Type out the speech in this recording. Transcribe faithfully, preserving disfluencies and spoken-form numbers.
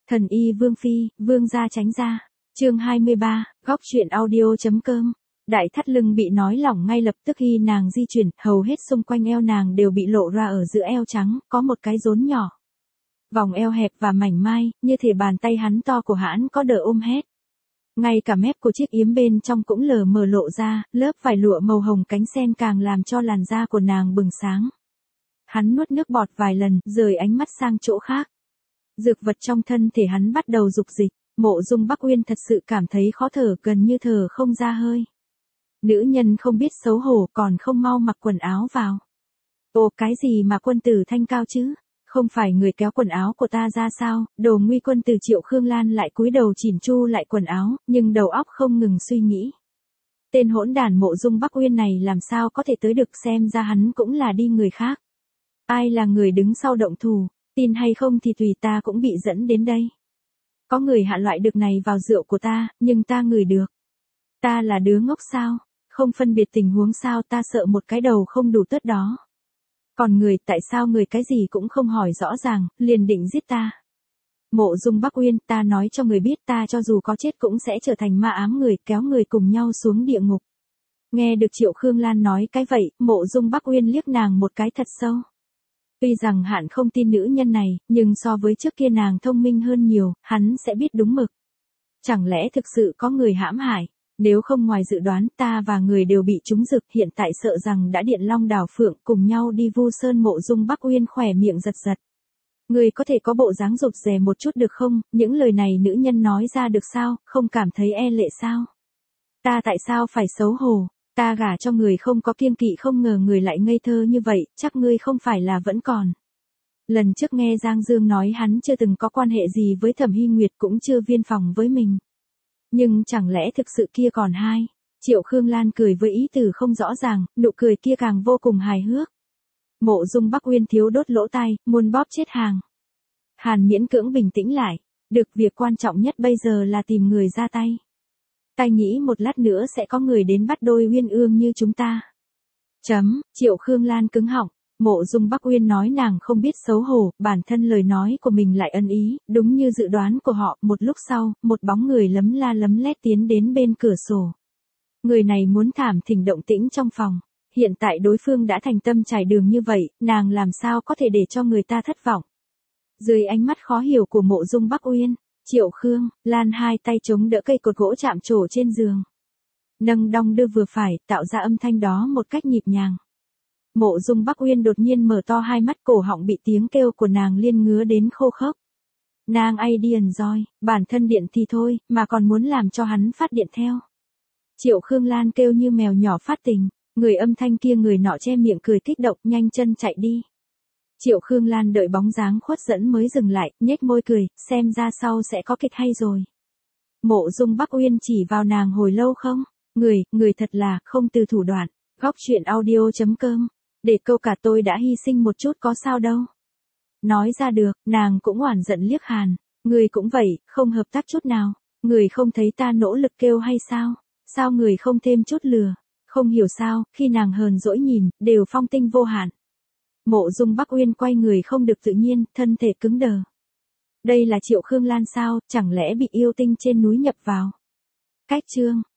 Thần y Vương Phi, Vương gia tránh ra. Chương hai mươi ba, góc truyện audio.com. Đại thắt lưng bị nói lỏng ngay lập tức khi nàng di chuyển, hầu hết xung quanh eo nàng đều bị lộ ra ở giữa eo trắng, có một cái rốn nhỏ. Vòng eo hẹp và mảnh mai, như thể bàn tay hắn to của hãn có đỡ ôm hết. Ngay cả mép của chiếc yếm bên trong cũng lờ mờ lộ ra, lớp vải lụa màu hồng cánh sen càng làm cho làn da của nàng bừng sáng. Hắn nuốt nước bọt vài lần, rời ánh mắt sang chỗ khác. Dược vật trong thân thể hắn bắt đầu dục dịch, Mộ Dung Bắc Uyên thật sự cảm thấy khó thở, gần như thở không ra hơi. Nữ nhân không biết xấu hổ còn không mau mặc quần áo vào. Ồ, cái gì mà quân tử thanh cao chứ? Không phải người kéo quần áo của ta ra sao? Đồ nguy quân từ Triệu Khương Lan lại cúi đầu chỉn chu lại quần áo, nhưng đầu óc không ngừng suy nghĩ. Tên hỗn đản Mộ Dung Bắc Uyên này làm sao có thể tới được, xem ra hắn cũng là đi người khác. Ai là người đứng sau động thủ, tin hay không thì tùy, ta cũng bị dẫn đến đây. Có người hạ loại đực này vào rượu của ta, nhưng ta ngửi được. Ta là đứa ngốc sao? Không phân biệt tình huống sao? Ta sợ một cái đầu không đủ tớt đó. Còn người, tại sao người cái gì cũng không hỏi rõ ràng, liền định giết ta? Mộ Dung Bắc Uyên, ta nói cho người biết, ta cho dù có chết cũng sẽ trở thành ma ám người, kéo người cùng nhau xuống địa ngục. Nghe được Triệu Khương Lan nói cái vậy, Mộ Dung Bắc Uyên liếc nàng một cái thật sâu. Tuy rằng hạn không tin nữ nhân này, nhưng so với trước kia nàng thông minh hơn nhiều, hắn sẽ biết đúng mực. Chẳng lẽ thực sự có người hãm hại? Nếu không ngoài dự đoán, ta và người đều bị trúng dực, hiện tại sợ rằng đã điện long đảo phượng cùng nhau đi Vu Sơn. Mộ Dung Bắc Uyên khỏe miệng giật giật. Người có thể có bộ dáng rụt rè một chút được không? Những lời này nữ nhân nói ra được sao? Không cảm thấy e lệ sao? Ta tại sao phải xấu hổ? Ta gả cho người không có kiêng kỵ, không ngờ người lại ngây thơ như vậy, chắc ngươi không phải là vẫn còn. Lần trước nghe Giang Dương nói hắn chưa từng có quan hệ gì với Thẩm Hy Nguyệt, cũng chưa viên phòng với mình. Nhưng chẳng lẽ thực sự kia còn hai? Triệu Khương Lan cười với ý từ không rõ ràng, nụ cười kia càng vô cùng hài hước. Mộ Dung Bắc Uyên thiếu đốt lỗ tai, muốn bóp chết hàng. Hàn miễn cưỡng bình tĩnh lại. Được, việc quan trọng nhất bây giờ là tìm người ra tay. Ta nghĩ một lát nữa sẽ có người đến bắt đôi uyên ương như chúng ta. Chấm, Triệu Khương Lan cứng họng. Mộ Dung Bắc Uyên nói nàng không biết xấu hổ, bản thân lời nói của mình lại ân ý, đúng như dự đoán của họ. Một lúc sau, một bóng người lấm la lấm lét tiến đến bên cửa sổ. Người này muốn thảm thỉnh động tĩnh trong phòng. Hiện tại đối phương đã thành tâm trải đường như vậy, nàng làm sao có thể để cho người ta thất vọng. Dưới ánh mắt khó hiểu của Mộ Dung Bắc Uyên, Triệu Khương Lan hai tay chống đỡ cây cột gỗ chạm trổ trên giường. Nâng đong đưa vừa phải, tạo ra âm thanh đó một cách nhịp nhàng. Mộ Dung Bắc Uyên đột nhiên mở to hai mắt, cổ họng bị tiếng kêu của nàng liên ngứa đến khô khốc. Nàng ai điền roi, bản thân điện thì thôi, mà còn muốn làm cho hắn phát điện theo. Triệu Khương Lan kêu như mèo nhỏ phát tình, người âm thanh kia người nọ che miệng cười kích động, nhanh chân chạy đi. Triệu Khương Lan đợi bóng dáng khuất dẫn mới dừng lại, nhếch môi cười, xem ra sau sẽ có kịch hay rồi. Mộ Dung Bắc Uyên chỉ vào nàng hồi lâu không? Người, người thật là, không từ thủ đoạn. Góc truyện audio.com. Để câu cả tôi đã hy sinh một chút có sao đâu. Nói ra được, nàng cũng oản giận liếc Hàn. Người cũng vậy, không hợp tác chút nào. Người không thấy ta nỗ lực kêu hay sao? Sao người không thêm chút lừa? Không hiểu sao, khi nàng hờn dỗi nhìn, đều phong tinh vô hạn. Mộ Dung Bắc Uyên quay người không được tự nhiên, thân thể cứng đờ. Đây là Triệu Khương Lan sao, chẳng lẽ bị yêu tinh trên núi nhập vào? Cách chương.